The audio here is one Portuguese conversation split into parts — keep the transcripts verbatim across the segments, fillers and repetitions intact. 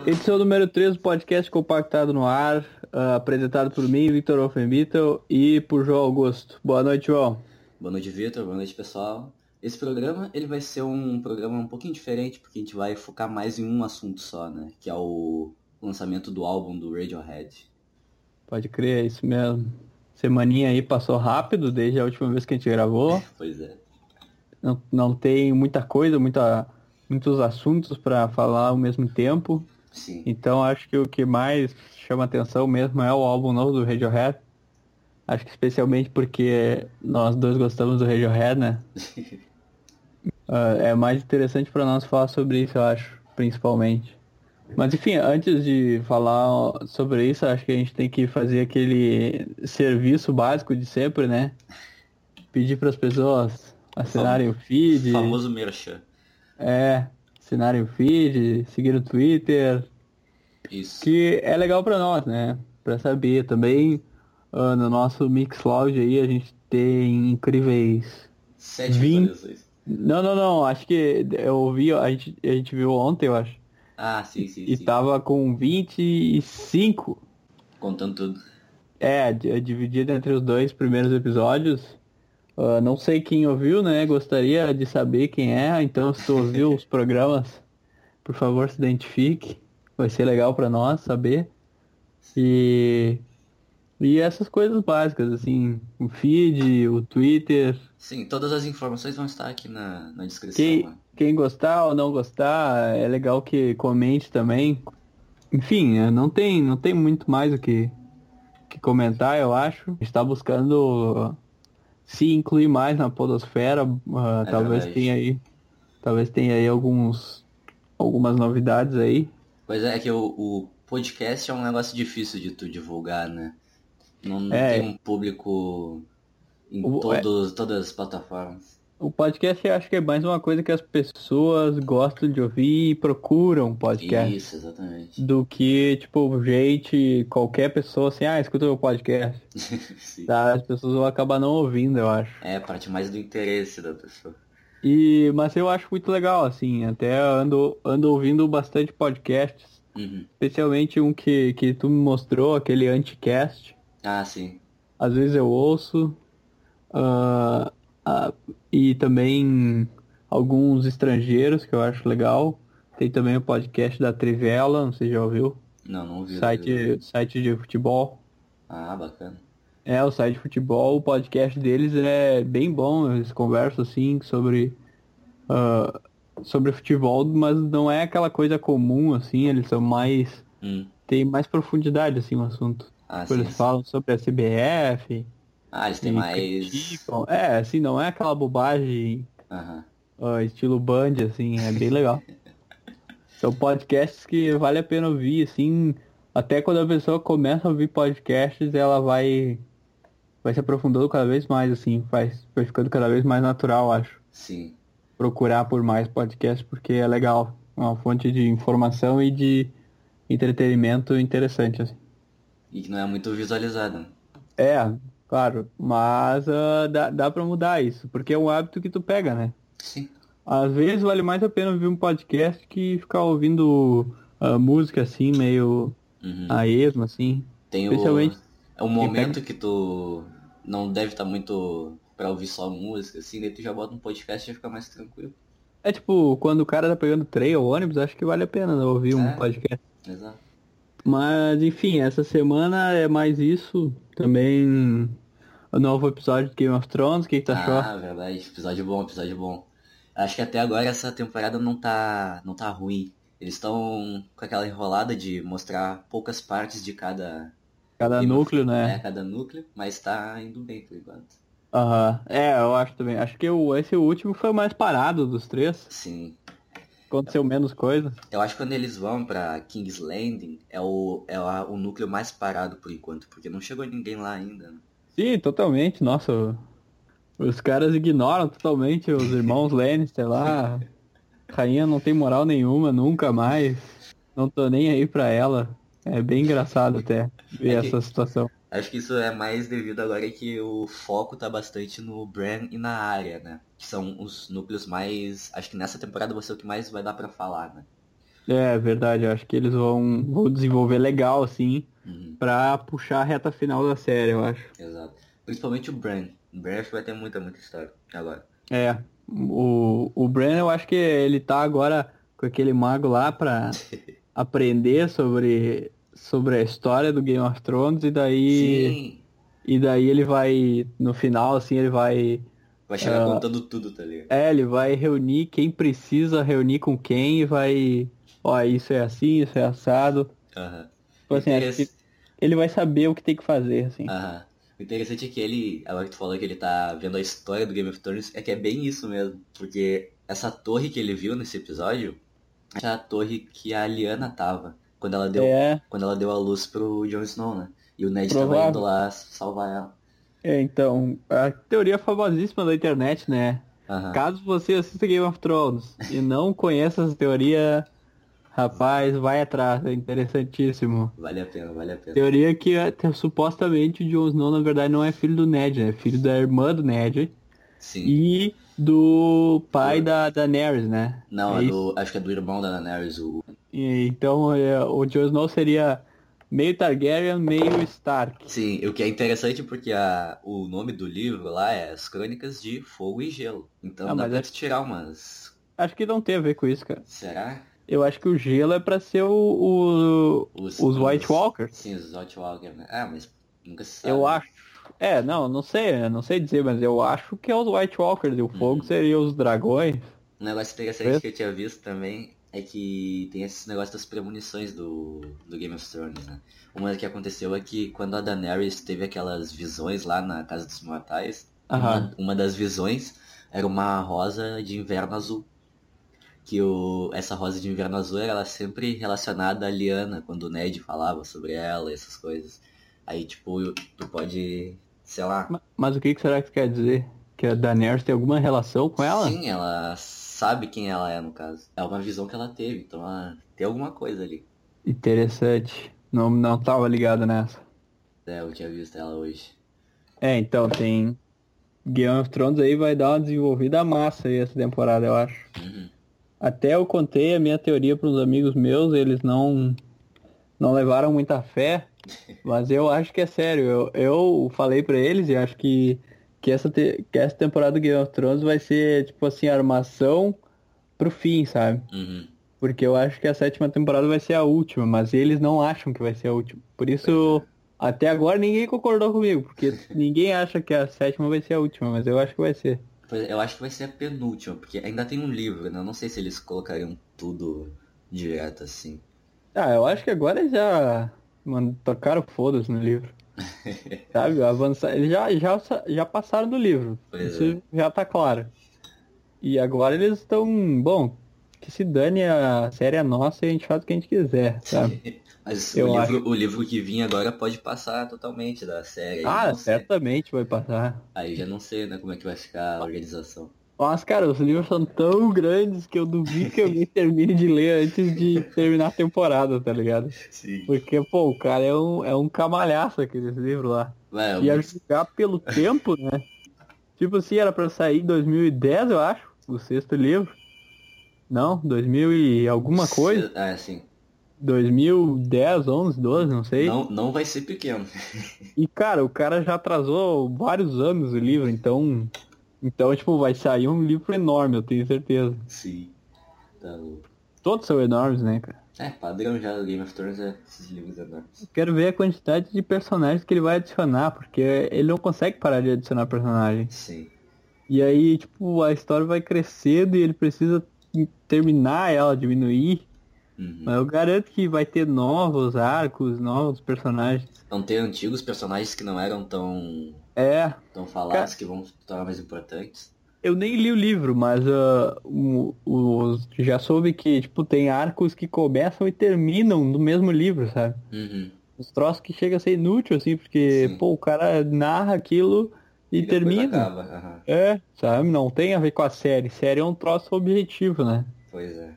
Edição número três do podcast Compactado no Ar, uh, apresentado por mim, Victor Offenbittel, e por João Augusto. Boa noite, João. Boa noite, Victor. Boa noite, pessoal. Esse programa ele vai ser um programa um pouquinho diferente, porque a gente vai focar mais em um assunto só, né? Que é o lançamento do álbum do Radiohead. Pode crer, é isso mesmo. Semaninha aí passou rápido, desde a última vez que a gente gravou. Pois é. Não, não tem muita coisa, muita, muitos assuntos para falar ao mesmo tempo. Sim. Então acho que o que mais chama atenção mesmo é o álbum novo do Radiohead. Acho que especialmente porque nós dois gostamos do Radiohead, né? uh, é mais interessante para nós falar sobre isso, eu acho, principalmente. Mas enfim, antes de falar sobre isso, acho que a gente tem que fazer aquele serviço básico de sempre, né? Pedir para as pessoas assinarem o feed. Famoso merchan. É, assinarem o feed, seguir o Twitter. Isso. Que é legal para nós, né? Para saber também, uh, no nosso Mixcloud aí, a gente tem incríveis... Sete vinte visualizações. Não, não, não, acho que eu ouvi, a gente, a gente viu ontem, eu acho. Ah, sim, sim, E sim. tava com vinte e cinco. Contando tudo. É, d- dividido entre os dois primeiros episódios. Uh, não sei quem ouviu, né? Gostaria de saber quem é. Então, se tu ouviu os programas, por favor, se identifique. Vai ser legal pra nós saber. E, e essas coisas básicas, assim, o feed, o Twitter. Sim, todas as informações vão estar aqui na, na descrição. Quem, Né? quem gostar ou não gostar, é legal que comente também. Enfim, é, não tem, não tem muito mais o que, que comentar, eu acho. A gente está buscando se incluir mais na podosfera. Uh, É talvez verdade. tenha aí, talvez tenha aí alguns, algumas novidades aí. Pois é, é que o, o podcast é um negócio difícil de tu divulgar, né? Não, não É, tem um público em o, é, todos, todas as plataformas. o podcast eu acho que é mais uma coisa que as pessoas gostam de ouvir e procuram podcast. Isso, exatamente. Do que, tipo, gente, qualquer pessoa assim, ah, escuta o podcast. Sim. Tá? As pessoas vão acabar não ouvindo, eu acho. É, parte mais do interesse da pessoa. E, mas eu acho muito legal, assim, até ando, ando ouvindo bastante podcasts, Uhum. especialmente um que, que tu me mostrou, aquele Anticast. Ah, sim. Às vezes eu ouço, ah, ah, e também alguns estrangeiros que eu acho legal. Tem também o podcast da Trivela, não sei se já ouviu, Não, não vi. site, site de futebol. Ah, bacana. É, o site de futebol, o podcast deles é bem bom, eles conversam assim sobre, ah, sobre futebol, mas não é aquela coisa comum, assim, eles são mais, Hum. tem mais profundidade, assim, o assunto. Ah, Tipo, sim. eles falam sobre a C B F, Ah, eles têm e mais... criticam. É, assim, não é aquela bobagem, Aham. ah, estilo Band, assim, é bem legal. São podcasts que vale a pena ouvir, assim, até quando a pessoa começa a ouvir podcasts, ela vai... vai se aprofundando cada vez mais, assim, vai, vai ficando cada vez mais natural, acho. Sim. Procurar por mais podcasts, porque é legal. É uma fonte de informação e de entretenimento interessante, assim. E que não é muito visualizado. Né? É, claro, mas ah, dá, dá pra mudar isso, porque é um hábito que tu pega, né? Sim. Às vezes vale mais a pena ouvir um podcast que ficar ouvindo ah, música, assim, meio Uhum. a esmo, assim. Tem o... Especialmente É um quem momento pega... que tu não deve estar muito pra ouvir só música, assim, daí tu já bota um podcast e já fica mais tranquilo. É tipo, quando o cara tá pegando trem ou ônibus, acho que vale a pena, né, ouvir um É, podcast. exato. Mas, enfim, essa semana é mais isso. Também o novo episódio de Game of Thrones, o que que tu achou? Ah, verdade. Episódio bom, episódio bom. Acho que até agora essa temporada não tá, não tá ruim. Eles estão com aquela enrolada de mostrar poucas partes de cada Cada Game of- núcleo, é, né? cada núcleo, mas tá indo bem por enquanto. Aham. É, eu acho também. Acho que o, esse último foi o mais parado dos três. Sim. Aconteceu menos coisa. Eu acho que quando eles vão pra King's Landing é o, é a- o núcleo mais parado por enquanto, porque não chegou ninguém lá ainda. Né? Sim, totalmente. Nossa, os caras ignoram totalmente os irmãos Lannister lá. Rainha não tem moral nenhuma, nunca mais. Não tô nem aí pra ela. É bem engraçado até ver É que essa situação. acho que isso é mais devido agora que o foco tá bastante no Bran e na área, né? Que são os núcleos mais. Acho que nessa temporada vai ser o que mais vai dar pra falar, né? É verdade, eu acho que eles vão, vão desenvolver legal, assim, Uhum, pra puxar a reta final da série, eu acho. exato. Principalmente o Bran. O Bran acho que vai ter muita, muita história agora. É, o, o Bran, eu acho que ele tá agora com aquele mago lá pra aprender sobre, sobre a história do Game of Thrones e daí, Sim, e daí ele vai, no final, assim, ele vai, vai chegar contando tudo, tá ligado? é, ele vai reunir quem precisa reunir com quem e vai, ó, isso é assim, isso é assado. Aham. Tipo assim, acho que Interess... ele vai saber o que tem que fazer, assim. Aham. O interessante é que ele, agora que tu falou que ele tá vendo a história do Game of Thrones, é que é bem isso mesmo. Porque essa torre que ele viu nesse episódio é a torre que a Lyanna tava quando ela deu, É, quando ela deu a luz pro Jon Snow, né? E o Ned tava indo provável. lá salvar ela. É, então, a teoria famosíssima da internet, né? Aham. Caso você assista Game of Thrones e não conheça essa teoria, rapaz, vai atrás, é interessantíssimo. Vale a pena, vale a pena. Teoria que é, que supostamente o Jon Snow, na verdade, não é filho do Ned, é filho da irmã do Ned Sim. e do pai Do- da Daenerys, né? Não, É é isso. do. Acho que é do irmão da Daenerys, o. E, então, é, o Jon Snow seria meio Targaryen, meio Stark. Sim, o que é interessante porque a, o nome do livro lá é As Crônicas de Fogo e Gelo. Então Ah, dá mas pra acho, te tirar umas. acho que não tem a ver com isso, cara. Será? Eu acho que o gelo é pra ser o, o- Os, os White os, Walkers. sim, os White Walker, né? Ah, mas nunca se Eu sabe, né? acho. É, não, não sei, eu não sei dizer, mas eu acho que é os White Walkers e o fogo Uhum. seria os dragões. Um negócio interessante Talvez. que eu tinha visto também é que tem esse negócio das premonições do, do Game of Thrones, né? Uma que aconteceu é que quando a Daenerys teve aquelas visões lá na Casa dos Mortais, Aham. uma, uma das visões era uma rosa de inverno azul. Que o, essa rosa de inverno azul era ela sempre relacionada à Lyanna, quando o Ned falava sobre ela e essas coisas. Aí, tipo, tu pode, sei lá. Ma- Mas o que que será que quer dizer? Que a Daenerys tem alguma relação com ela? Sim, ela sabe quem ela é, no caso. É uma visão que ela teve, então ela tem alguma coisa ali. Interessante. Não, não tava ligado nessa. É, eu tinha visto ela hoje. É, então tem Game of Thrones aí vai dar uma desenvolvida massa aí essa temporada, eu acho. Uhum. Até eu contei a minha teoria para uns amigos meus, eles não não levaram muita fé, mas eu acho que é sério. Eu, eu falei pra eles e acho que, que, essa te- que essa temporada do Game of Thrones vai ser, tipo assim, armação pro fim, sabe? Uhum. Porque eu acho que a sétima temporada vai ser a última, mas eles não acham que vai ser a última. Por Pois isso, é. até agora ninguém concordou comigo, porque ninguém acha que a sétima vai ser a última, mas eu acho que vai ser. Pois é, eu acho que vai ser a penúltima, porque ainda tem um livro, né? Eu não sei se eles colocariam tudo direto assim. Ah, eu acho que agora eles já, mano, tocaram foda-se no livro. Sabe? Avançar, eles já, já, já passaram do livro. Pois é. Isso já tá claro. E agora eles estão, bom, que se dane, a série é nossa e a gente faz o que a gente quiser, sabe? Mas o Eu acho. livro, o livro que vinha agora pode passar totalmente da série, aí Ah, não sei. certamente vai passar. Aí já não sei, né, como é que vai ficar a organização. Mas, cara, os livros são tão grandes que eu duvido que alguém termine de ler antes de terminar a temporada, tá ligado? Sim. Porque, pô, o cara é um, é um camalhaço aqueles livros lá. Vai, E a muito... julgar pelo tempo, né? Tipo assim, era pra sair em dois mil e dez, eu acho, o sexto livro. Não, dois mil e alguma coisa. Ah, sim. dois mil e dez, onze, doze, não sei. Não, não vai ser pequeno. E, cara, o cara já atrasou vários anos o livro, então... Então, tipo, vai sair um livro enorme, eu tenho certeza. Sim. Tá louco. Todos são enormes, né, cara? É, padrão já do Game of Thrones é esses livros enormes. Quero ver a quantidade de personagens que ele vai adicionar, porque ele não consegue parar de adicionar personagens. Sim. E aí, tipo, a história vai crescendo e ele precisa terminar ela, diminuir. Uhum. Mas eu garanto que vai ter novos arcos, novos personagens. Vão ter antigos personagens que não eram tão, É, tão falados, que vão se tornar mais importantes. eu nem li o livro, mas ah, o, o- já soube que, tipo, tem arcos que começam e terminam no mesmo livro, sabe? Uhum. Os troços que chega a ser inútil, assim, porque, Sim. pô, o cara narra aquilo e, E depois termina. acaba. Aham. É, sabe? Não tem a ver com a série. Série é um troço objetivo, né? Pois é.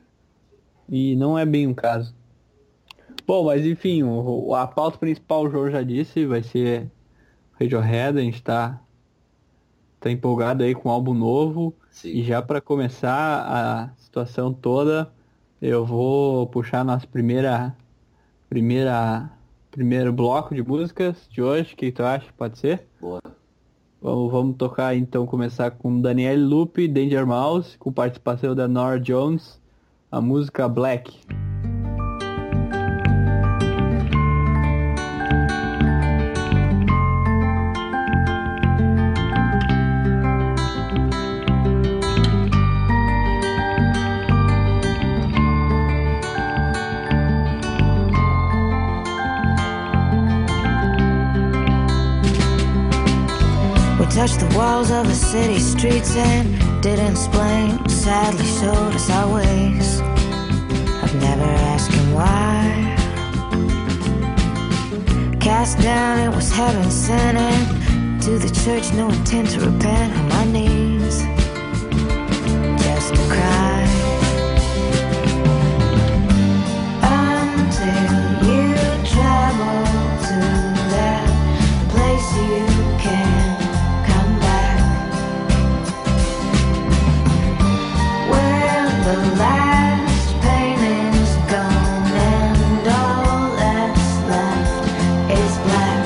E não é bem um caso. Bom, mas enfim, o, a pauta principal, o João já disse, vai ser Radiohead. A gente tá, tá empolgado aí com um álbum novo. Sim. E já pra começar a situação toda, Eu vou puxar nossa primeira, primeira, primeiro bloco de músicas de hoje. O que tu acha? Pode ser? Boa. Vamos, vamos tocar então, começar com Daniel Lupe, Danger Mouse, com participação da Norah Jones, a música Black. Touched the walls of the city streets and didn't explain, sadly showed us our ways. I've never asked him why. Cast down, it was heaven sent, and to the church, no intent to repent. On my knees, just to cry. Until you travel to that place you can the last pain is gone and all that's left is black.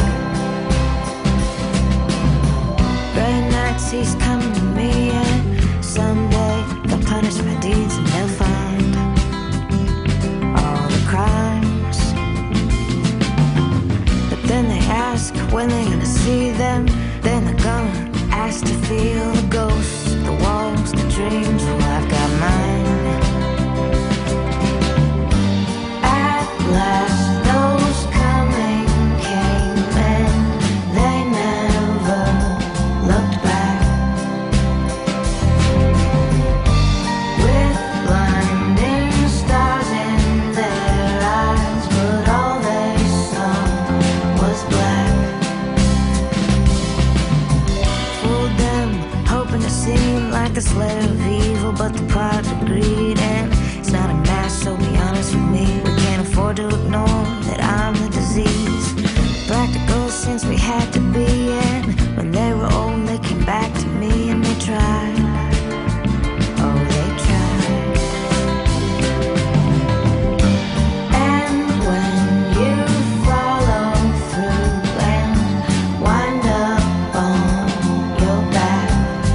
Gray nights he's coming to me, and someday they'll punish my deeds and they'll find all the crimes. But then they ask when they're gonna see them. Then they're gonna ask to feel the ghosts, the walls, the dreams. Well, I've got mine. Last, those coming came and they never looked back. With blinding stars in their eyes, but all they saw was black. Fooled them, hoping to seem like a slayer of evil, but the product of greed, and it's not a mask, so be honest with me. We can't afford to ignore that I'm the disease. Practical since we had to be, and when they were old they came back to me and they tried. Oh, they tried. And when you follow through and wind up on your back,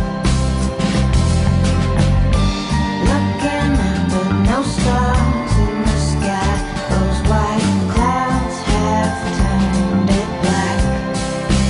looking up but no stars in the sky, those white clouds have turned it black.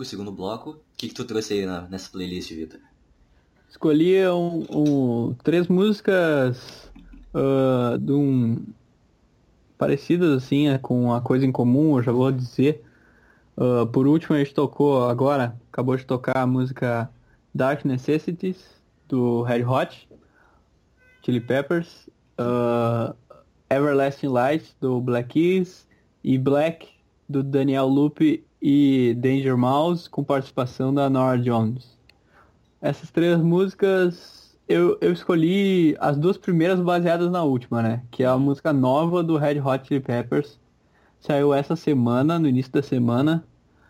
pro segundo bloco. O que, que tu trouxe aí na, nessa playlist, Vitor? Escolhi um, um, três músicas uh, de um, parecidas assim, é, com a coisa em comum, eu já vou dizer. Uh, por último, a gente tocou agora, acabou de tocar a música Dark Necessities, do Red Hot Chili Peppers, uh, Everlasting Light, do Black Keys, e Black, do Daniel Lupe e Danger Mouse, com participação da Norah Jones. Essas três músicas, eu, eu escolhi as duas primeiras baseadas na última, né? Que é a música nova do Red Hot Chili Peppers. Saiu essa semana, no início da semana.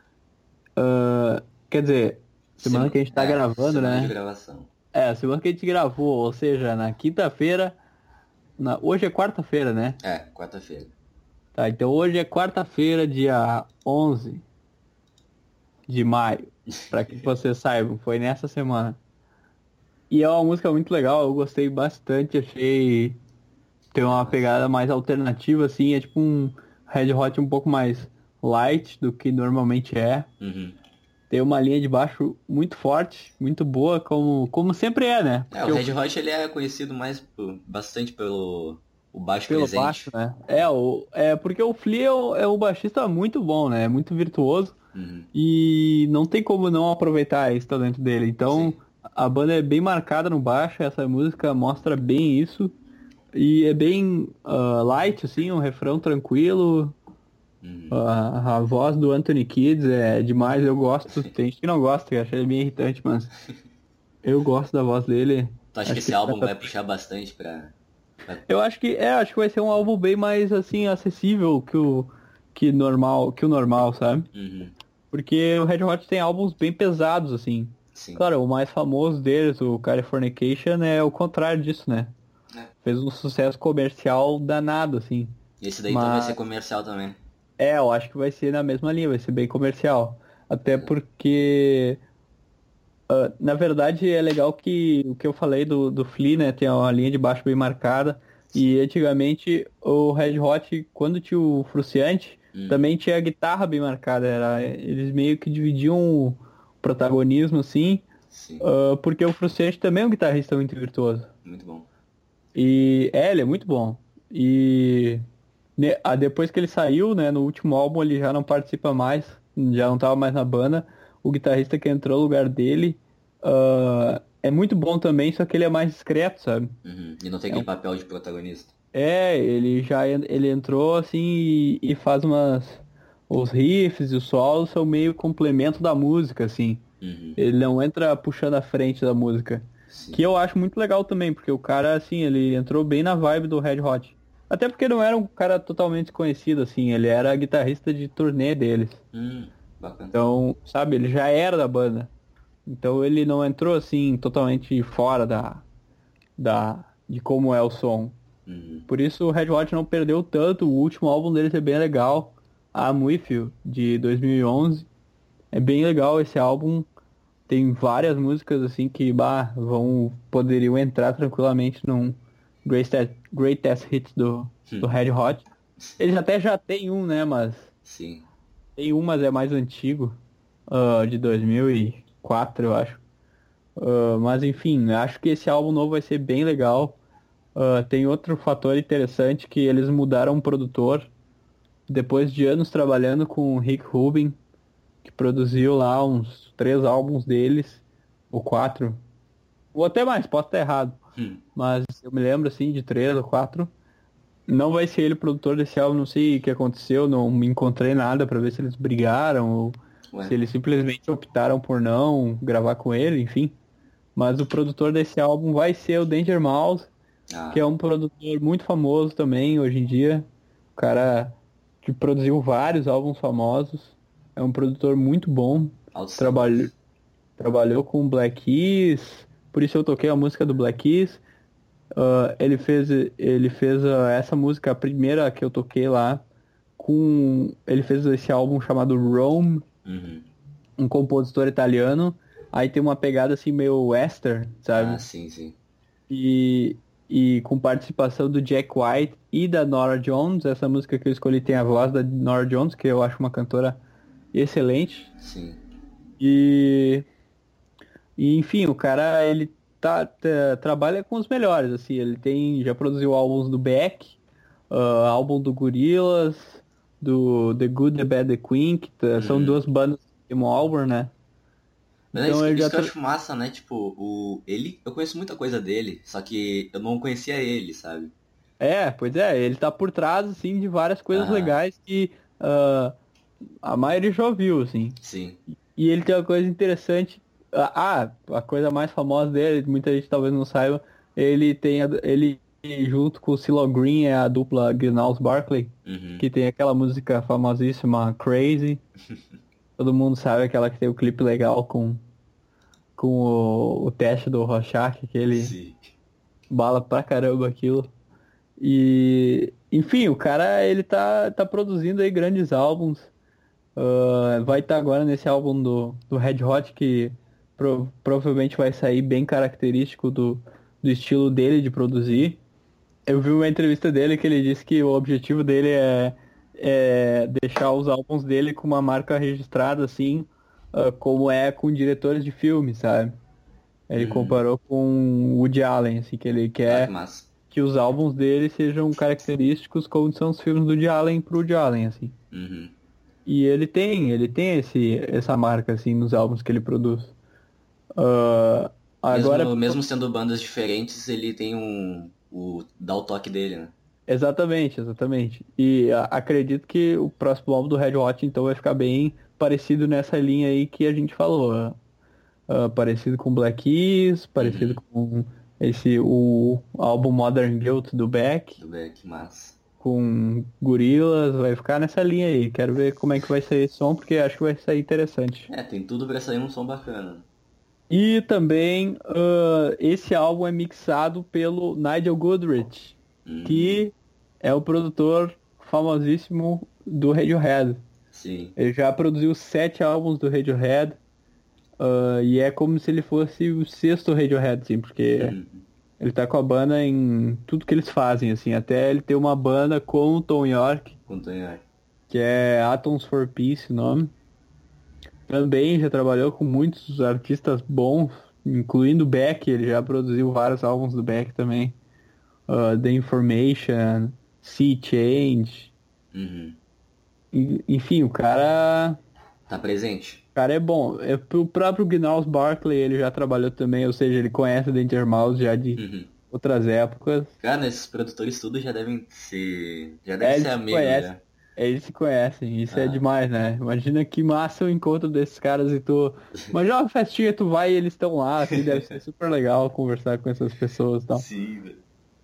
Uh, quer dizer, semana que a gente tá é, gravando, semana né? De gravação. É, semana que a gente gravou, ou seja, na quinta-feira. Na... Hoje é quarta-feira, né? É, quarta-feira. Tá, então hoje é quarta-feira, dia onze de maio. Pra que vocês saibam, foi nessa semana. E é uma música muito legal, eu gostei bastante, achei. Tem uma pegada mais alternativa, assim, é tipo um Red Hot um pouco mais light do que normalmente é. Uhum. Tem uma linha de baixo muito forte, muito boa, como, como sempre é, né? É, o Red Hot ele é conhecido mais por, bastante pelo o baixo pelo presente. baixo, né? É, o, é porque o Flea é, o, é um baixista muito bom, né? Muito virtuoso. Uhum. E não tem como não aproveitar esse talento dele. Então, sim, a banda é bem marcada no baixo, essa música mostra bem isso. E é bem uh, light, assim, um refrão tranquilo. Uhum. A, a voz do Anthony Kiedis é demais, eu gosto. Tem gente que não gosta, que acha ele bem irritante, mas eu gosto da voz dele. Tu acha que esse que álbum vai puxar bastante pra... pra... Eu acho que é, acho que vai ser um álbum bem mais, assim, acessível que o, que normal, que o normal, sabe? Uhum. Porque o Red Hot tem álbuns bem pesados, assim. Sim. Claro, o mais famoso deles, o Californication, é o contrário disso, né? É. Fez um sucesso comercial danado, assim. E esse daí Mas... então vai ser comercial também. É, eu acho que vai ser na mesma linha, vai ser bem comercial. Até porque, uh, na verdade, é legal que o que eu falei do, do Flea, né, tem uma linha de baixo bem marcada. E antigamente o Red Hot, quando tinha o Frusciante, hum. também tinha a guitarra bem marcada. Era, eles meio que dividiam o protagonismo, assim, uh, porque o Frusciante também é um guitarrista muito virtuoso. Muito bom. E é, ele é muito bom. E depois que ele saiu, né, no último álbum ele já não participa mais, já não tava mais na banda. O guitarrista que entrou no lugar dele uh, é muito bom também, só que ele é mais discreto, sabe? Uhum. E não tem aquele é um... papel de protagonista. É, ele já ele entrou assim e, e faz umas... Os riffs e os solos são meio complemento da música, assim. Uhum. Ele não entra puxando a frente da música. Sim. Que eu acho muito legal também, porque o cara, assim, ele entrou bem na vibe do Red Hot. Até porque não era um cara totalmente conhecido, assim, ele era guitarrista de turnê deles. Hum, bacana. Então, sabe, ele já era da banda. Então ele não entrou, assim, totalmente fora da, da de como é o som. Uhum. Por isso o Red Hot não perdeu tanto, o último álbum deles é bem legal. I'm With You, de dois mil e onze. É bem legal esse álbum. Tem várias músicas, assim, que bah, vão, poderiam entrar tranquilamente num Greatest, greatest Hits do, do Red Hot. Eles até já tem um, né, mas... Sim. Tem um, mas é mais antigo. Uh, de dois mil e quatro, eu acho. Uh, mas, enfim, acho que esse álbum novo vai ser bem legal. Uh, tem outro fator interessante, que eles mudaram o produtor. Depois de anos trabalhando com o Rick Rubin, que produziu lá uns três álbuns deles, ou quatro, ou até mais, posso estar errado. Hum. Mas eu me lembro, assim, de três ou quatro. Não vai ser ele o produtor desse álbum, não sei o que aconteceu, não me encontrei nada pra ver se eles brigaram, ou Ué. se eles simplesmente optaram por não gravar com ele, enfim. Mas o produtor desse álbum vai ser o Danger Mouse, ah. que é um produtor muito famoso também, hoje em dia. O cara que produziu vários álbuns famosos. É um produtor muito bom. Trabalhou, trabalhou com Black Keys. Por isso eu toquei a música do Black Keys. Uh, ele fez, ele fez uh, essa música, a primeira que eu toquei lá. Com, ele fez esse álbum chamado Rome. Uhum. Um compositor italiano. Aí tem uma pegada assim meio western, sabe? Ah, sim, sim. E... E com participação do Jack White e da Norah Jones. Essa música que eu escolhi tem a voz da Norah Jones, que eu acho uma cantora excelente. Sim. E, e enfim, o cara, ele tá, tá- trabalha com os melhores, assim, ele tem, já produziu álbuns do Beck, ah, álbum do Gorillaz, do The Good, The Bad, The Queen, que tá- são Uhum. duas bandas do mesmo álbum, né? Mas é Então isso, que- ele isso já que eu tra... acho massa, né? Tipo, o, ele, eu conheço muita coisa dele, só que eu não conhecia ele, sabe? É, pois é, ele tá por trás, assim, de várias coisas Aham, legais que ah, a maioria já ouviu, assim. sim. E ele tem uma coisa interessante. Ah, ah, a coisa mais famosa dele, muita gente talvez não saiba, ele tem a- ele junto com o CeeLo Green é a dupla Gnarls Barkley, Uhum. que tem aquela música famosíssima Crazy. Todo mundo sabe aquela que tem o clipe legal com, com o, o teste do Rorschach, que ele Sim. bala pra caramba aquilo. E, enfim, o cara ele tá, tá produzindo aí grandes álbuns. Ah, vai estar agora nesse álbum do, do Red Hot, que pro- provavelmente vai sair bem característico do, do estilo dele de produzir. Eu vi uma entrevista dele que ele disse que o objetivo dele é, é deixar os álbuns dele com uma marca registrada, assim, ah, como é com diretores de filme, sabe? Ele Uhum. comparou com Woody Allen, assim, que ele Ah, que quer massa. que os álbuns dele sejam característicos como são os filmes do Woody Allen pro Woody Allen, assim. Uhum. E ele tem, ele tem esse, essa marca, assim, nos álbuns que ele produz. Ah, agora, Mesmo, mesmo sendo bandas diferentes, ele tem um. O, dá o toque dele, né? exatamente, exatamente. E a- acredito que o próximo álbum do Red Hot, então, vai ficar bem parecido nessa linha aí que a gente falou. ah, ah, parecido com Black Keys, parecido Uhum. com esse, o álbum Modern Guilt do Beck, Do Beck, massa. com Gorillaz, vai ficar nessa linha aí. Quero ver como é que vai sair esse som, porque acho que vai sair interessante. É, tem tudo pra sair um som bacana. E também ah, esse álbum é mixado pelo Nigel Godrich, Uhum. que é o produtor famosíssimo do Radiohead. Sim. Ele já produziu sete álbuns do Radiohead, ah, e é como se ele fosse o sexto Radiohead, assim, porque Uhum. ele tá com a banda em tudo que eles fazem, assim, até ele ter uma banda com o Tom York, Com o Tonhar. que é Atoms for Peace o nome. Também já trabalhou com muitos artistas bons, incluindo Beck, ele já produziu vários álbuns do Beck também. Ah, The Information, Sea Change, Uhum. en- enfim, o cara, Tá presente? o cara é bom. É, o próprio Gnarls Barkley ele já trabalhou também, ou seja, ele conhece o Danger Mouse já de Uhum. outras épocas. Cara, esses produtores tudo já devem ser. Já É, devem eles ser se amigos, conhecem, né? é, eles se conhecem, isso é Ah. demais, né? Imagina que massa o encontro desses caras e tu... Imagina uma festinha, tu vai e eles estão lá, assim, deve ser super legal conversar com essas pessoas e tal. Sim, velho.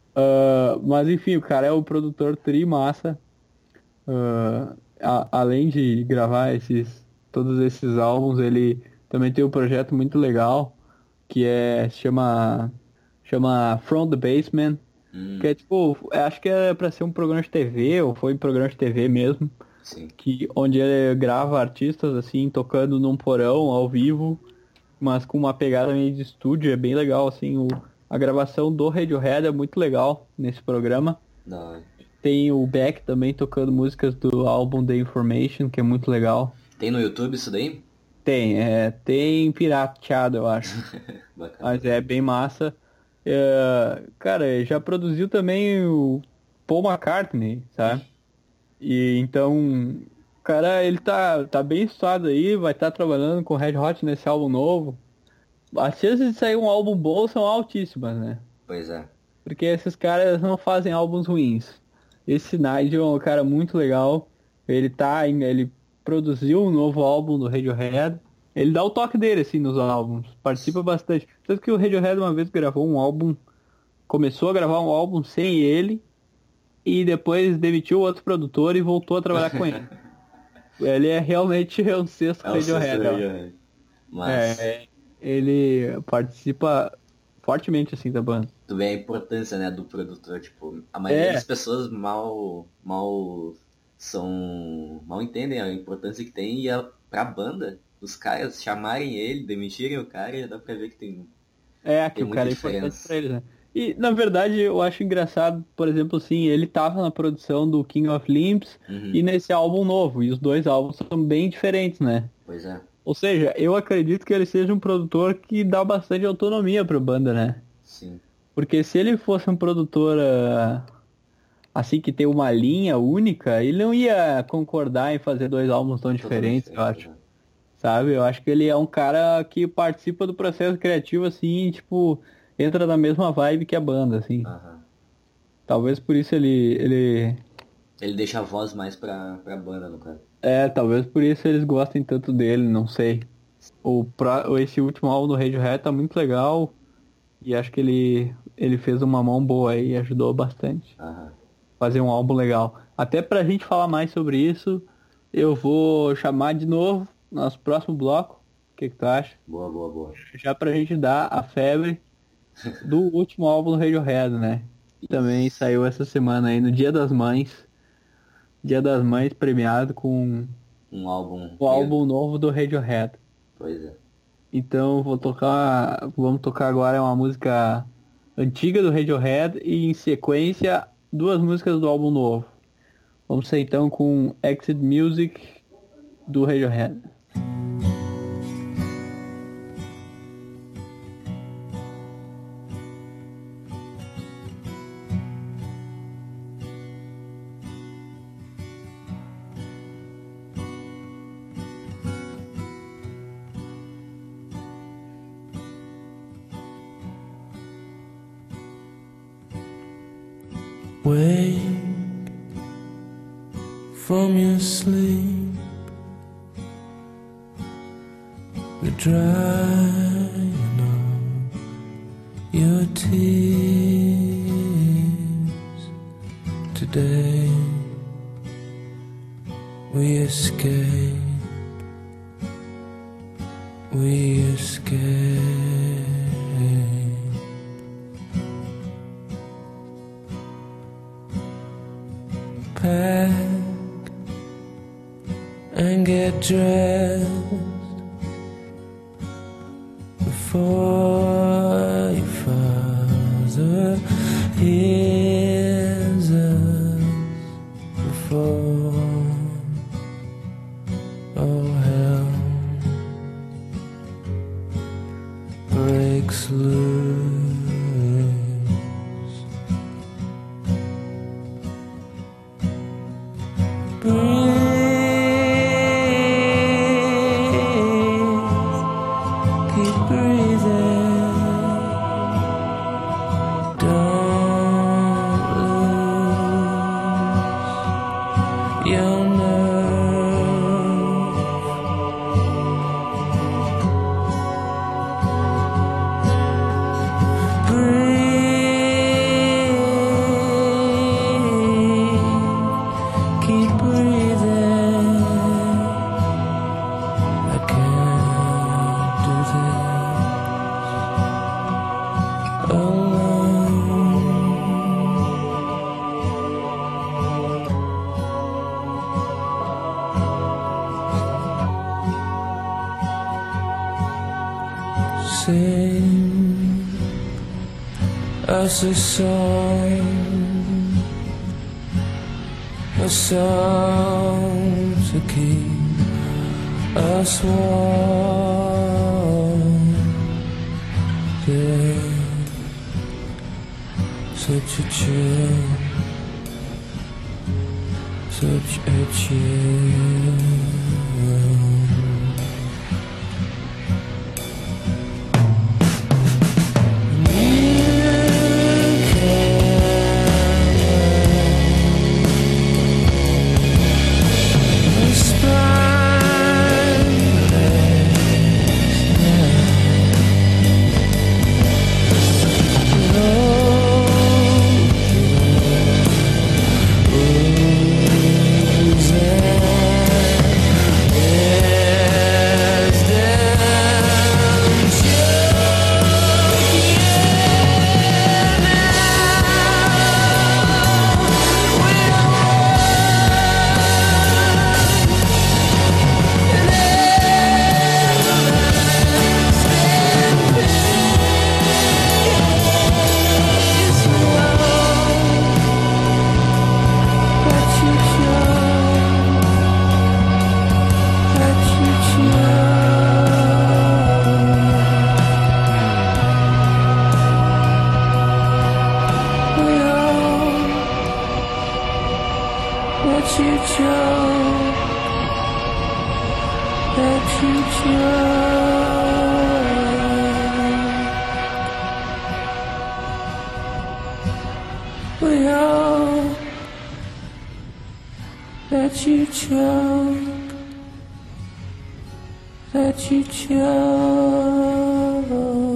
Ah, mas enfim, o cara é o produtor tri massa. Ah, a- além de gravar esses, todos esses álbuns, ele também tem um projeto muito legal que é chama chama From the Basement, Hum, que é tipo, eu acho que é pra ser um programa de T V ou foi um programa de T V mesmo, sim. que onde ele grava artistas assim tocando num porão ao vivo, mas com uma pegada meio de estúdio, é bem legal assim, o, a gravação do Radiohead é muito legal nesse programa. Da hora. Tem o Beck também tocando músicas do álbum The Information, que é muito legal. Tem no YouTube isso daí? Tem, é, tem pirateado, eu acho, Bacana. mas é bem massa. É, cara, já produziu também o Paul McCartney, sabe? E então, o cara, ele tá, tá bem estudado aí, vai estar trabalhando com Red Hot nesse álbum novo. As chances de sair um álbum bom são altíssimas, né? Pois é. Porque esses caras não fazem álbuns ruins. Esse Nigel é um cara muito legal. Ele tá em, ele produziu um novo álbum do Radiohead. Ele dá o toque dele assim nos álbuns, participa bastante. Tanto que o Radiohead uma vez gravou um álbum, começou a gravar um álbum sem ele e depois demitiu outro produtor e voltou a trabalhar com ele. Ele é realmente um sexto É o Radiohead. ó. Radiohead. Mas É, ele participa fortemente assim da banda. tu vê a importância, né, do produtor, tipo, a maioria É. das pessoas mal mal são mal entendem a importância que tem e a, pra banda, os caras chamarem ele, demitirem o cara, dá pra ver que tem É, que Tem o cara é muita importante diferença. pra ele, né? E, na verdade, eu acho engraçado, por exemplo, assim, ele tava na produção do King of Limbs Uhum. e nesse álbum novo, e os dois álbuns são bem diferentes, né? Pois é. Ou seja, eu acredito que ele seja um produtor que dá bastante autonomia pra banda, né? Sim. Porque se ele fosse um produtor ah, assim que tem uma linha única, ele não ia concordar em fazer dois álbuns tão diferentes, eu acho. Né? Sabe? Eu acho que ele é um cara que participa do processo criativo, assim, tipo, entra na mesma vibe que a banda, assim. Aham. Talvez por isso ele, ele... Ele deixa a voz mais pra, pra banda, no caso. É, talvez por isso eles gostem tanto dele, não sei. O pra... Esse último álbum do Radiohead tá muito legal e acho que ele, ele fez uma mão boa aí e ajudou bastante. Aham. Fazer um álbum legal. Até pra gente falar mais sobre isso, eu vou chamar de novo nosso próximo bloco. O que, que tu acha? Boa, boa, boa. Já pra gente dar a febre do último álbum do Radiohead, né? Também saiu essa semana aí, no Dia das Mães. Dia das Mães premiado com Um álbum. o álbum novo do Radiohead. Pois é. Então vou tocar, vamos tocar agora uma música antiga do Radiohead e em sequência duas músicas do álbum novo. Vamos ser então com Exit Music do Radiohead. Wake from your sleep, the drying of your tears. Today we escape, we escape. Pack and get dressed before your father hears us, before all hell breaks loose. Sing us a song, a song to keep us warm. There's such a chill, such a chill. that you choke, that you choke.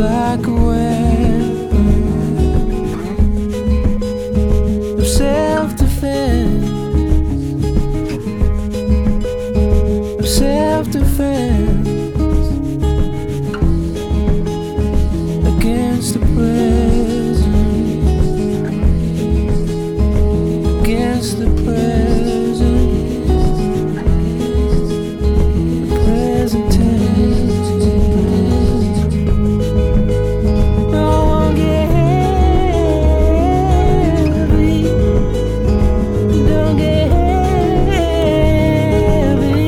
like a weapon of self-defense, of self-defense against the present, against the present, the present tense. Don't get heavy, don't get heavy,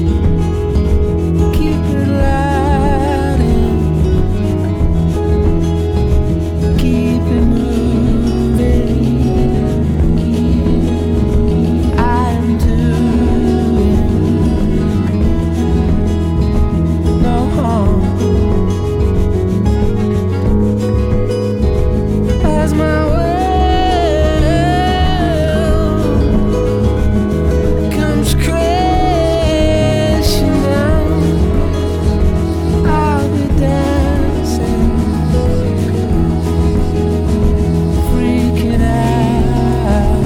keep it light and keep it moving. I'm doing no harm as my world comes crashing down. I'll be dancing, freaking out,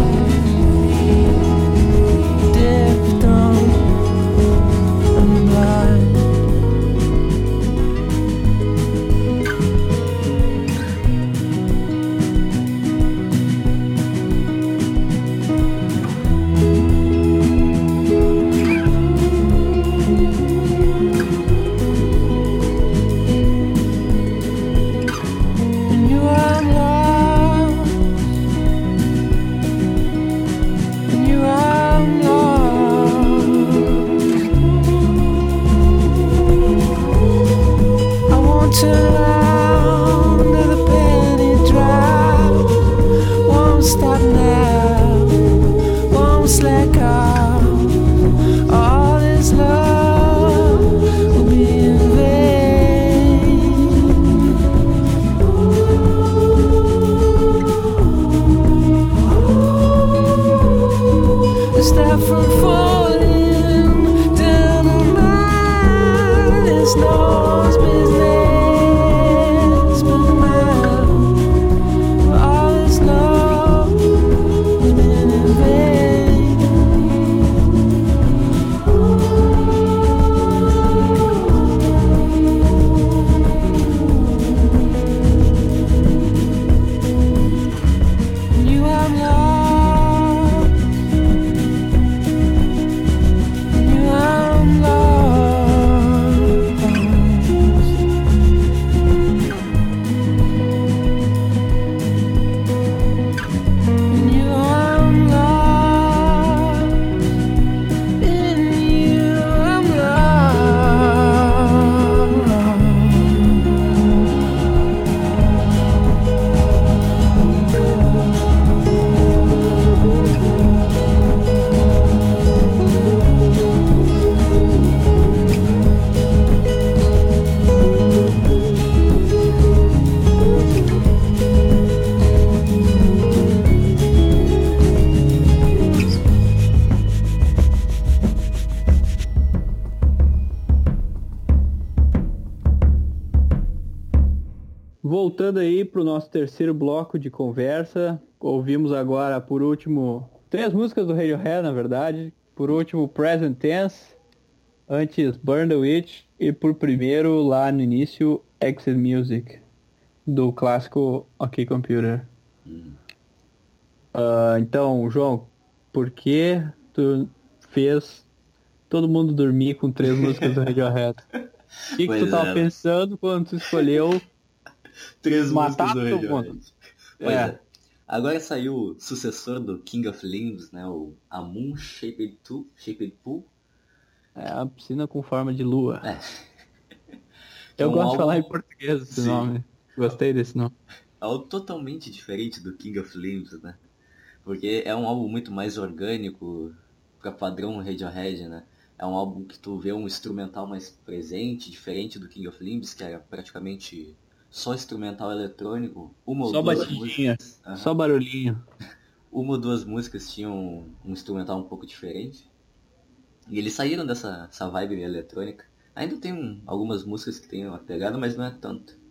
deaf, dumb, and blind. And you are lost, and you are lost. I won't turn around to the penny drop. Won't stop now, won't slack off. All this love will be in vain. Stop from falling down the line. It's no one's business but mine. All this love has been in vain. And you are lost, and you are lost, and you are lost, and you are Voltando aí pro nosso terceiro bloco de conversa, ouvimos agora, por último, três músicas do Radiohead, na verdade. Por último, Present Tense, antes Burn the Witch e por primeiro, lá no início, Exit Music, do clássico OK Computer. Ah, então, João, por que tu fez todo mundo dormir com três músicas do Radiohead? O que, que Pois tu tava é. pensando quando tu escolheu Três matar músicas do todo Radiohead. mundo? Pois É. é. Agora saiu o sucessor do King of Limbs, né? O A Moon Shaped Pool. Shaped Pool. É a piscina com forma de lua. É. Eu um gosto de álbum- falar em português esse Sim. nome. Gostei desse nome. Algo totalmente diferente do King of Limbs, né? Porque é um álbum muito mais orgânico pra padrão Radiohead, né? É um álbum que tu vê um instrumental mais presente, diferente do King of Limbs, que era praticamente só instrumental eletrônico. Uma ou Só duas batidinha, músicas. Aham. só barulhinho. Uma ou duas músicas tinham um instrumental um pouco diferente. E eles saíram dessa essa vibe eletrônica. Ainda tem um- algumas músicas que tem uma pegada, mas não é tanto.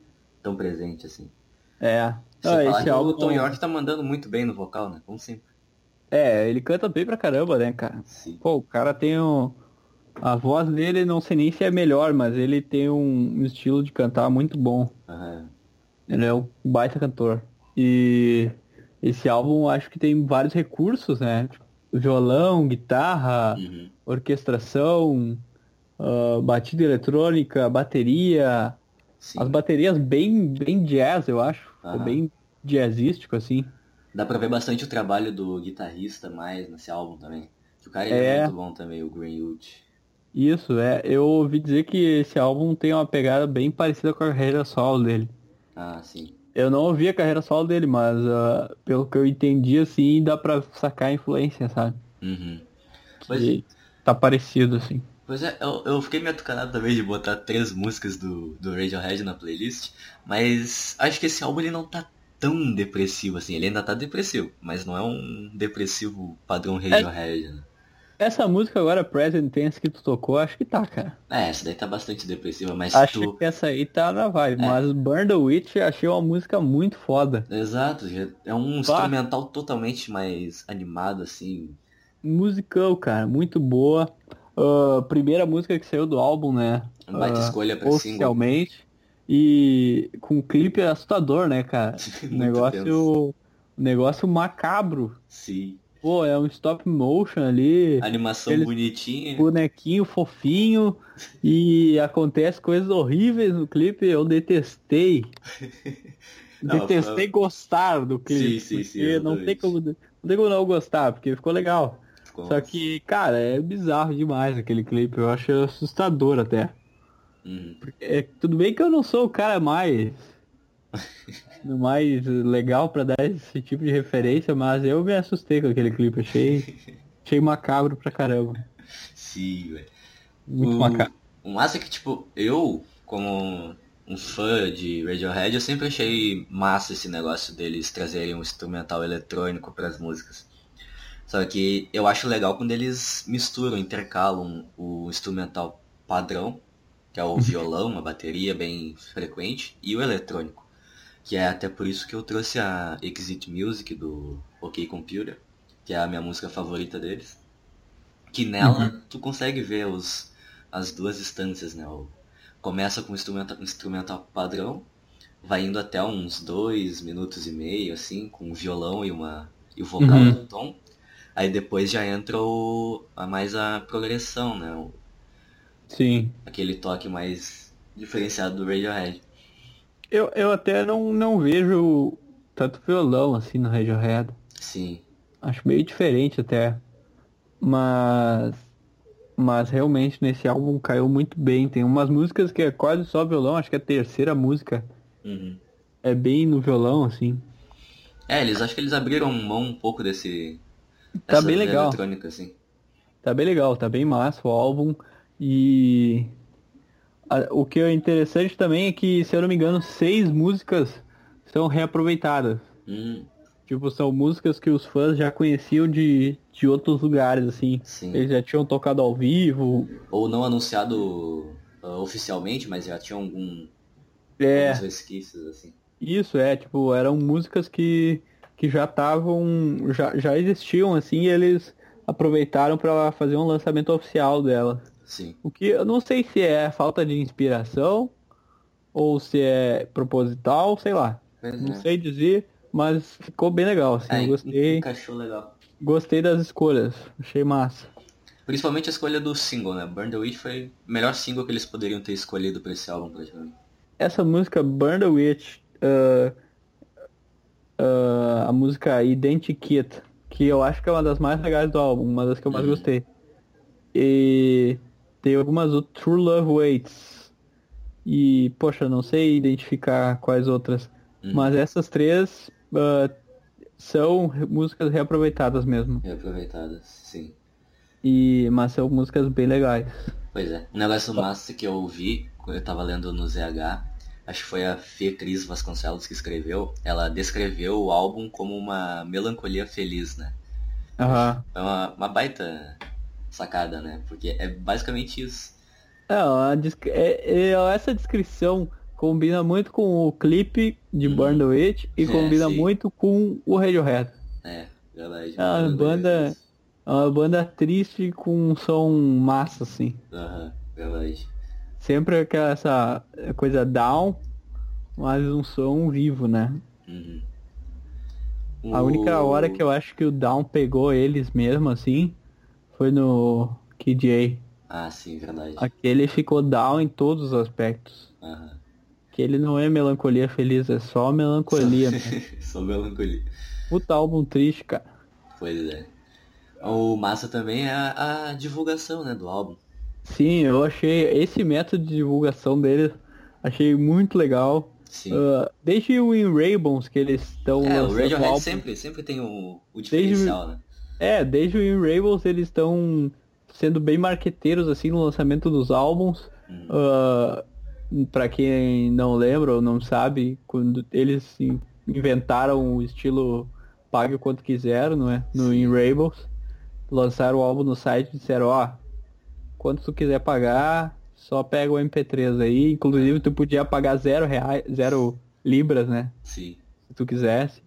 tão presente assim. É. Sem Ah, falar esse que álbum. o Tom York tá mandando muito bem no vocal, né? Como sempre. É, ele canta bem pra caramba, né, cara? Sim. Pô, o cara tem um. A voz dele, não sei nem se é melhor, mas ele tem um estilo de cantar muito bom. Aham. Ele é um baita cantor. E esse álbum acho que tem vários recursos, né? Tipo, violão, guitarra, Uhum. orquestração, ah, batida eletrônica, bateria. Sim. As baterias bem, bem jazz, eu acho. Ficou Aham. bem jazzístico, assim. Dá pra ver bastante o trabalho do guitarrista mais nesse álbum também. Que o cara ele É. é muito bom também, o Greenwood. Isso, é. Eu ouvi dizer que esse álbum tem uma pegada bem parecida com a carreira solo dele. Ah, sim. Eu não ouvi a carreira solo dele, mas ah, pelo que eu entendi, assim, dá pra sacar a influência, sabe? Uhum. Pois, Que tá parecido, assim. pois é, eu, eu fiquei meio atucanado também de botar três músicas do, do Radiohead na playlist, mas acho que esse álbum ele não tá tão depressivo assim. Ele ainda tá depressivo, mas não é um depressivo padrão Radiohead, né? Essa música agora, Present Tense, que tu tocou, acho que tá, cara. É, essa daí tá bastante depressiva, mas Acho tu... que essa aí tá na vibe. Mas Burn the Witch achei uma música muito foda. Exato, já- é um instrumental totalmente mais animado, assim. Musicão, cara, muito boa. Ah, primeira música que saiu do álbum, né? Uma baita Ah, escolha pra single. oficialmente. E com um clipe assustador, né, cara? Muito negócio, tenso. negócio macabro. Sim. Pô, é um stop motion ali, Animação Eles- bonitinha. bonequinho fofinho e acontece coisas horríveis no clipe. Eu detestei. Não, detestei foi- gostar do clipe. Sim, sim, sim, porque não tem exatamente. como, não tem como não gostar, porque ficou legal. Ficou Só massa. que, cara, é bizarro demais aquele clipe. Eu acho assustador até. Uhum. É, tudo bem que eu não sou o cara mais mais legal pra dar esse tipo de referência, mas eu me assustei com aquele clipe. Achei, achei macabro pra caramba. Sim, velho. Muito o, macabro. o massa é que, tipo, eu, como um fã de Radiohead, eu sempre achei massa esse negócio deles trazerem um instrumental eletrônico pras músicas. Só que eu acho legal quando eles misturam, intercalam o instrumental padrão, que é o violão, a bateria bem frequente, e o eletrônico. Que é até por isso que eu trouxe a Exit Music do OK Computer, que é a minha música favorita deles. Que nela tu consegue ver os, as duas instâncias, né? O, começa com o instrumental, instrumental padrão, vai indo até uns dois minutos e meio, assim, com o violão e, uma, e o vocal Uhum. do Tom. Aí depois já entra o, a mais a progressão, né? O, Sim. aquele toque mais diferenciado do Radiohead. Eu, eu até não, não vejo tanto violão assim no Radiohead. Sim. Acho meio diferente até. Mas. Mas realmente nesse álbum caiu muito bem. Tem umas músicas que é quase só violão, acho que a terceira música Uhum. é bem no violão, assim. É, eles acho que eles abriram mão um pouco desse. Tá dessa bem veia legal. eletrônica, assim. Tá bem legal, tá bem massa o álbum. E a- o que é interessante também é que, se eu não me engano, seis músicas são reaproveitadas. Hum, Tipo, são músicas que os fãs já conheciam de, de outros lugares, assim. sim. Eles já tinham tocado ao vivo. Ou não anunciado uh, oficialmente, mas já tinham algum, É, alguns resquícios, assim. isso é, tipo, eram músicas que, que já estavam, já, já existiam, assim, e eles aproveitaram pra fazer um lançamento oficial delas. Sim. O que eu não sei se é falta de inspiração ou se é proposital, sei lá. Pois Não é. sei dizer, mas ficou bem legal, assim. É, Eu gostei, encaixou legal. gostei das escolhas. Achei massa. Principalmente a escolha do single, né? Burn the Witch foi o melhor single que eles poderiam ter escolhido pra esse álbum, praticamente. Essa música Burn the Witch, ah, ah, a música Identikit, que eu acho que é uma das mais legais do álbum, uma das que eu mais Uhum. gostei. E tem algumas outras, True Love Waits. E, poxa, não sei identificar quais outras. Uhum. Mas essas três ah, são re- músicas reaproveitadas mesmo. Reaproveitadas, sim. E, mas são músicas bem legais. Pois é. Um negócio massa que eu ouvi, quando eu tava lendo no Z H, acho que foi a Fê Cris Vasconcelos que escreveu, ela descreveu o álbum como uma melancolia feliz, né? Aham. É uma, uma baita sacada, né? Porque é basicamente isso. É, a descri- é- é- essa descrição combina muito com o clipe de Uhum. Burn the Witch e É, combina sim. muito com o Radiohead. É, verdade. É uma banda, é uma banda triste com um som massa, assim. Aham, verdade. Sempre aquela essa coisa down, mas um som vivo, né? Uhum. A única O- hora que eu acho que o down pegou eles mesmo, assim, foi no K J. Ah, sim, verdade. Aquele ficou down em todos os aspectos. Aham. Que ele não é melancolia feliz, é só melancolia. né? Só melancolia. Puta álbum triste, cara. Pois é. O massa também é a, a divulgação, né, do álbum. Sim, eu achei esse método de divulgação deles, achei muito legal. Sim. Ah, desde o In Rainbows que eles estão é, o lançando Radiohead álbum- sempre, sempre tem o, o diferencial, né? É, desde o In Rainbows eles estão sendo bem marqueteiros assim no lançamento dos álbuns. Uhum. Ah, pra quem não lembra ou não sabe, quando eles in- inventaram o estilo pague o quanto quiser, não é? No In Rainbows, lançaram o álbum no site e disseram, ó, quanto tu quiser pagar, só pega o M P três aí. Inclusive tu podia pagar zero reais, zero libras, né? Sim. Se tu quisesse.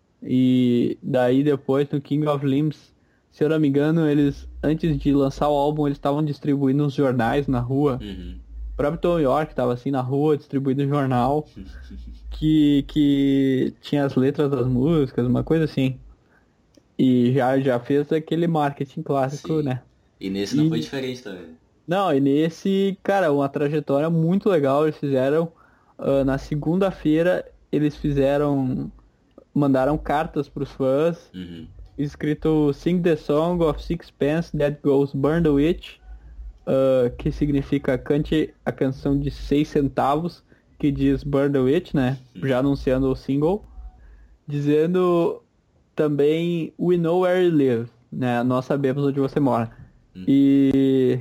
E daí depois no King of Limbs, se eu não me engano, eles, antes de lançar o álbum, eles estavam distribuindo os jornais na rua. Uhum. O próprio Tom York tava assim na rua, distribuindo o jornal que, que tinha as letras das músicas, uma coisa assim. E já, já fez aquele marketing clássico, Sim. né? E nesse não E- foi diferente também. Não, e nesse, cara, uma trajetória muito legal. Eles fizeram, ah, na segunda-feira, eles fizeram, mandaram cartas pros fãs, Uhum. escrito Sing the Song of Sixpence That Goes Burn the Witch, ah, que significa cante a canção de seis centavos, que diz Burn the Witch, né? Já anunciando o single, dizendo também We Know Where You Live, né? Nós sabemos onde você mora. E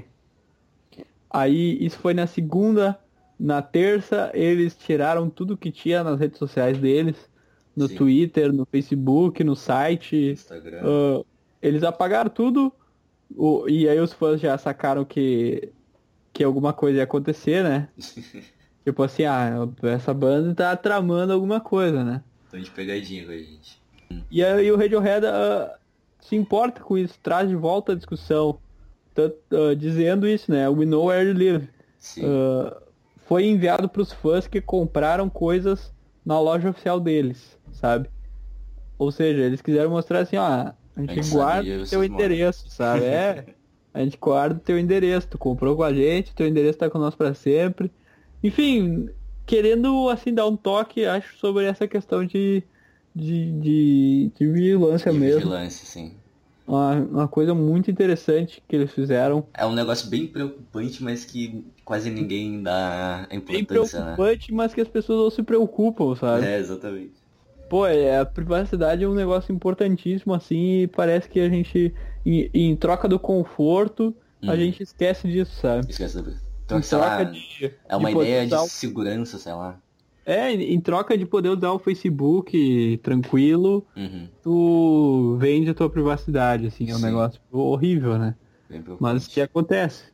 aí isso foi na segunda, na terça eles tiraram tudo que tinha nas redes sociais deles, no Sim. Twitter, no Facebook, no site. Instagram. Ah, eles apagaram tudo, o- e aí os fãs já sacaram que, que alguma coisa ia acontecer, né? Tipo assim, ah, essa banda tá tramando alguma coisa, né? Tô de pegadinha com a gente. E aí o Radiohead ah, se importa com isso, traz de volta a discussão, tanto, ah, dizendo isso, né? We know where you live. Sim. Ah, foi enviado para os fãs que compraram coisas na loja oficial deles, sabe? Ou seja, eles quiseram mostrar assim, ó, a gente, A gente guarda sabia o seus teu modos. endereço, sabe? É, a gente guarda o teu endereço, tu comprou com a gente, teu endereço tá conosco para sempre. Enfim, querendo assim dar um toque, acho, sobre essa questão de, de, de, de vigilância De mesmo. vigilância, sim. Uma, uma coisa muito interessante que eles fizeram. É um negócio bem preocupante, mas que quase ninguém dá a Bem importância, né? preocupante, mas que as pessoas não se preocupam, sabe? É, exatamente. Pô, é, a privacidade é um negócio importantíssimo, assim, e parece que a gente, em, em troca do conforto, a Uhum. gente esquece disso, sabe? Esquece da... Em Então, sei lá, troca de, é uma de poder ideia usar de o- segurança, sei lá. É, em em troca de poder usar o Facebook tranquilo, Uhum. tu vende a tua privacidade, assim, é um Sim. negócio horrível, né? Bem preocupante. Mas que acontece.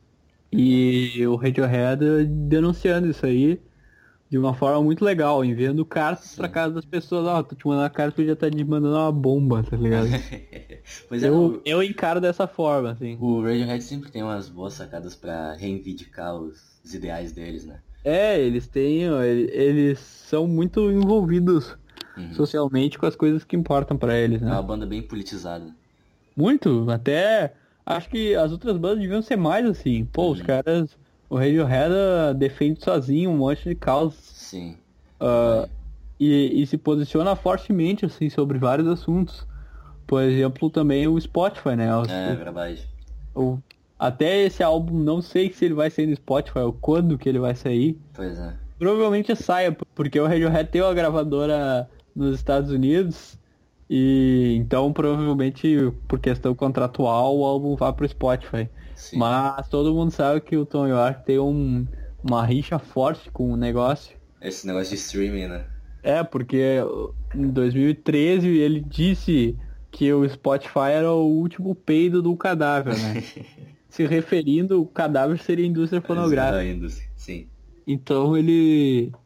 E o Radiohead denunciando isso aí de uma forma muito legal, enviando cartas pra casa das pessoas. Ó, tô te mandando a carta, tu já tá te mandando uma bomba, tá ligado? Pois é, eu, o, eu encaro dessa forma, assim. o Radiohead sempre tem umas boas sacadas pra reivindicar os, os ideais deles, né? É, eles têm, ó, ele- eles são muito envolvidos Uhum. socialmente com as coisas que importam pra eles, É uma né? banda bem politizada. Muito, até acho que as outras bandas deviam ser mais assim. Pô, os Uhum. caras, o Radiohead ah, defende sozinho um monte de causas. Sim. Ah, e, e se posiciona fortemente assim sobre vários assuntos. Por exemplo, também o Spotify, né? O- É, verdade. o- até esse álbum, não sei se ele vai sair no Spotify ou quando que ele vai sair. Pois é. Provavelmente saia, porque o Radiohead tem uma gravadora nos Estados Unidos e então provavelmente por questão contratual o álbum vai pro Spotify. Sim. Mas todo mundo sabe que o Tom York tem um, uma rixa forte com o negócio. Esse negócio de streaming, né? É, porque em dois mil e treze ele disse que o Spotify era o último peido do cadáver, né? Se referindo, o cadáver seria a indústria fonográfica. Ainda, sim. Então ele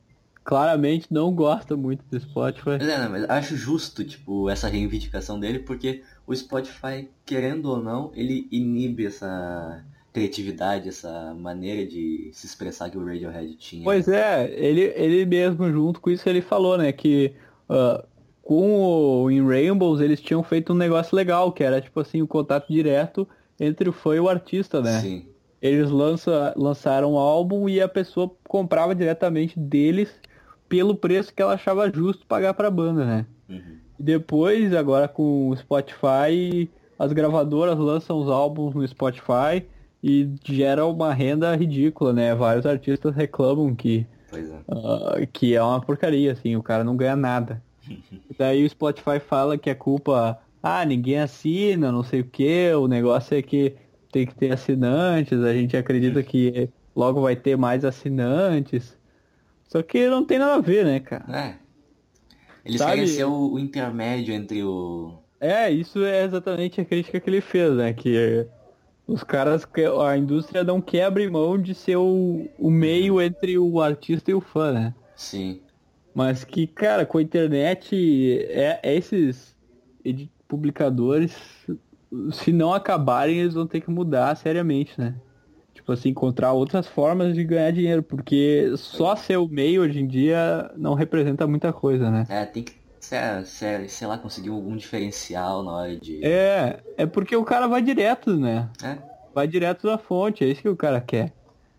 claramente não gosta muito do Spotify. Mas é, né, mas acho justo, tipo, essa reivindicação dele, porque o Spotify, querendo ou não, ele inibe essa criatividade, essa maneira de se expressar que o Radiohead tinha. Pois é, ele, ele mesmo, junto com isso, ele falou, né, que ah, com o In Rainbows eles tinham feito um negócio legal, que era, tipo assim, o contato direto entre o fã e o artista, né? Sim, Eles lança, lançaram um álbum e a pessoa comprava diretamente deles pelo preço que ela achava justo pagar pra banda, né? uhum. E depois, agora com o Spotify, as gravadoras lançam os álbuns no Spotify e gera uma renda ridícula, né? Vários artistas reclamam que, Pois é. ah, que é uma porcaria, assim, o cara não ganha nada. E daí o Spotify fala que é culpa, ah, ninguém assina, não sei o quê, o negócio é que tem que ter assinantes, a gente acredita que logo vai ter mais assinantes. Só que não tem nada a ver, né, cara? É. Eles Sabe- querem ser o, o intermédio entre o... É, isso é exatamente a crítica que ele fez, né? Que os caras, que- a indústria não quer abrir mão de ser o, o meio entre o artista e o fã, né? Sim. Mas que, cara, com a internet, é, é esses edi- publicadores, se não acabarem, eles vão ter que mudar seriamente, né? Tipo assim, encontrar outras formas de ganhar dinheiro, porque só ser o meio hoje em dia não representa muita coisa, né? É, tem que, sei, sei, sei lá, conseguir algum diferencial na hora de... É, é porque o cara vai direto, né? É. Vai direto da fonte, é isso que o cara quer.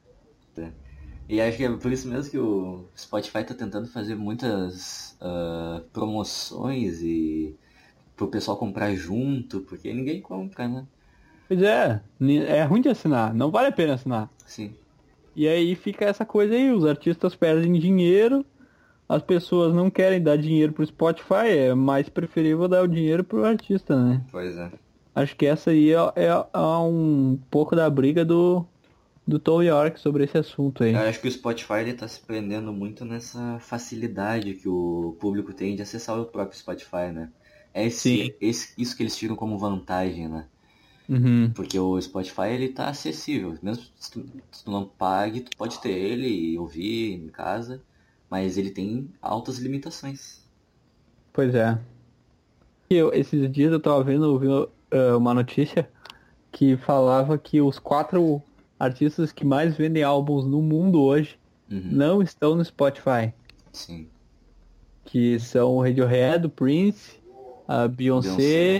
E acho que é por isso mesmo que o Spotify tá tentando fazer muitas ah, promoções e pro pessoal comprar junto, porque ninguém compra, né? Pois é, ni- é ruim de assinar, não vale a pena assinar. Sim. E aí fica essa coisa aí, os artistas perdem dinheiro, as pessoas não querem dar dinheiro pro Spotify, é mais preferível dar o dinheiro pro artista, né? Pois é. Acho que essa aí é, é- é um pouco da briga do, do Tom York sobre esse assunto aí. Eu acho que o Spotify ele tá se prendendo muito nessa facilidade que o público tem de acessar o próprio Spotify, né? É esse, Sim. esse- isso que eles tiram como vantagem, né? Uhum. Porque o Spotify ele tá acessível. Mesmo se tu, se tu não pague, tu pode ter ele e ouvir em casa, mas ele tem altas limitações. Pois é. E eu- esses dias eu tava vendo, ouvindo, eh, uma notícia que falava que os quatro artistas que mais vendem álbuns no mundo hoje Uhum. não estão no Spotify. Sim. Que são o Radiohead, o Prince, a Beyoncé, Beyoncé.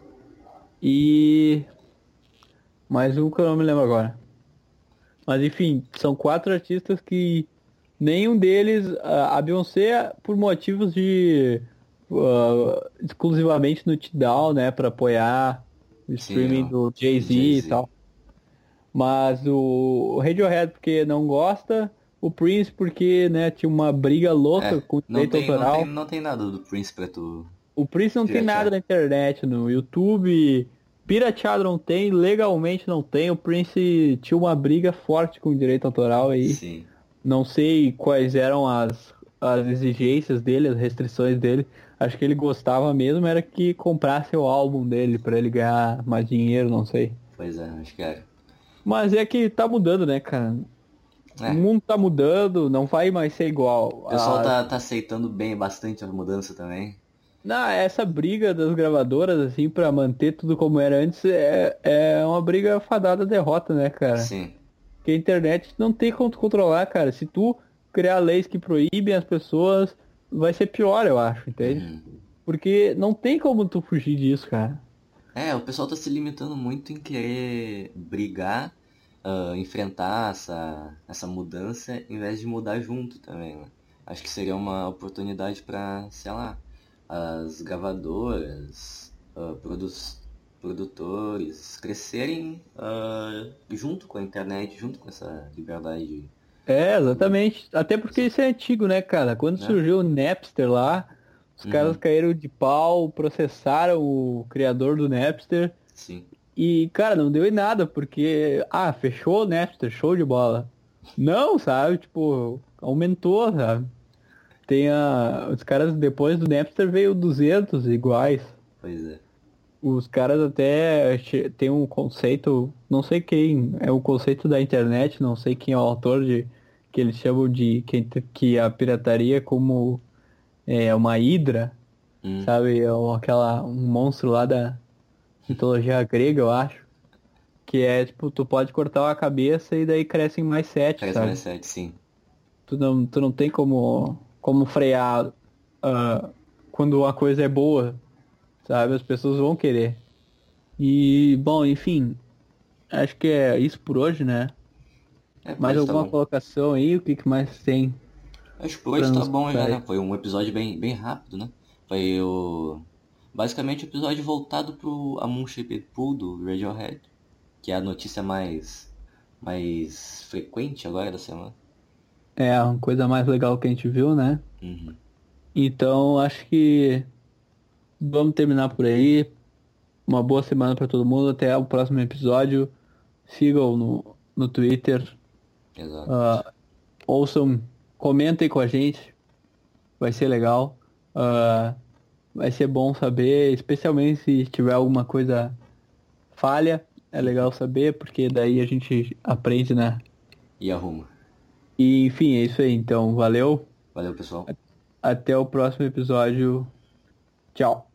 e mais um que eu não me lembro agora. Mas enfim, são quatro artistas que nenhum deles, a a Beyoncé por motivos de ah, exclusivamente no Tidal, né, para apoiar o streaming ó, do Jay-Z e Jay-Z. tal. Mas o Radiohead porque não gosta, o Prince porque, né, tinha uma briga louca É, com o não direito tem, não, autoral. tem, não tem nada do Prince pra tu. O Prince não tem Piratear. nada na internet, no YouTube, pirateado não tem, legalmente não tem. O Prince tinha uma briga forte com o direito autoral aí. Sim. Não sei quais eram as, as exigências dele, as restrições dele. Acho que ele gostava mesmo era que comprasse o álbum dele pra ele ganhar mais dinheiro, não sei. Pois é, acho que era. Mas é que tá mudando, né, cara? É. O mundo tá mudando, não vai mais ser igual. O pessoal A- tá, tá aceitando bem bastante a mudança também. Não, essa briga das gravadoras, assim, pra manter tudo como era antes, é, é uma briga fadada à derrota, né, cara? Sim. Porque a internet não tem como tu controlar, cara. Se tu criar leis que proíbem as pessoas, vai ser pior, eu acho, entende? Uhum. Porque não tem como tu fugir disso, cara. É, o pessoal tá se limitando muito em querer brigar, ah, enfrentar essa, essa mudança, em vez de mudar junto também, né? Acho que seria uma oportunidade pra, sei lá, as gravadoras, ah, produ- produtores crescerem ah, junto com a internet, junto com essa liberdade. É, exatamente. Até porque isso é antigo, né, cara? Quando É. surgiu o Napster lá, os Uhum. caras caíram de pau, processaram o criador do Napster. Sim. E, cara, não deu em nada, porque, ah, fechou o Napster, show de bola. Não, sabe? Tipo, aumentou, sabe? Tem a... Os caras, depois do Napster, veio duzentos iguais. Pois é. Os caras até che- tem um conceito, não sei quem, é o conceito da internet, não sei quem é o autor de que eles chamam de que, que a pirataria é como é, uma hidra, Hum. sabe? É um- aquela, um monstro lá da mitologia grega, eu acho. Que é, tipo, tu pode cortar uma cabeça e daí crescem mais sete, Parece sabe? mais sete, sim. Tu não, tu não tem como, como frear ah, quando uma coisa é boa, sabe? As pessoas vão querer. E, bom, enfim, acho que é isso por hoje, né? É, Mais mas tá alguma bom. colocação aí? O que que mais tem Acho que por hoje pra tá nos bom já, contar né? aí? Foi um episódio bem, bem rápido, né? Foi o... Basicamente o episódio voltado pro A Moon Shaped Pool do Radiohead, que é a notícia mais, mais frequente agora da semana. É uma coisa mais legal que a gente viu, né? Uhum. Então, acho que vamos terminar por aí. Uma boa semana pra todo mundo. Até o próximo episódio. Sigam no, no Twitter. Exato. ah, ouçam, comentem com a gente. Vai ser legal. Ah, vai ser bom saber, especialmente se tiver alguma coisa falha. É legal saber, porque daí a gente aprende, né? E arruma. E, enfim, é isso aí. Então, valeu. Valeu, pessoal. Até o próximo episódio. Tchau.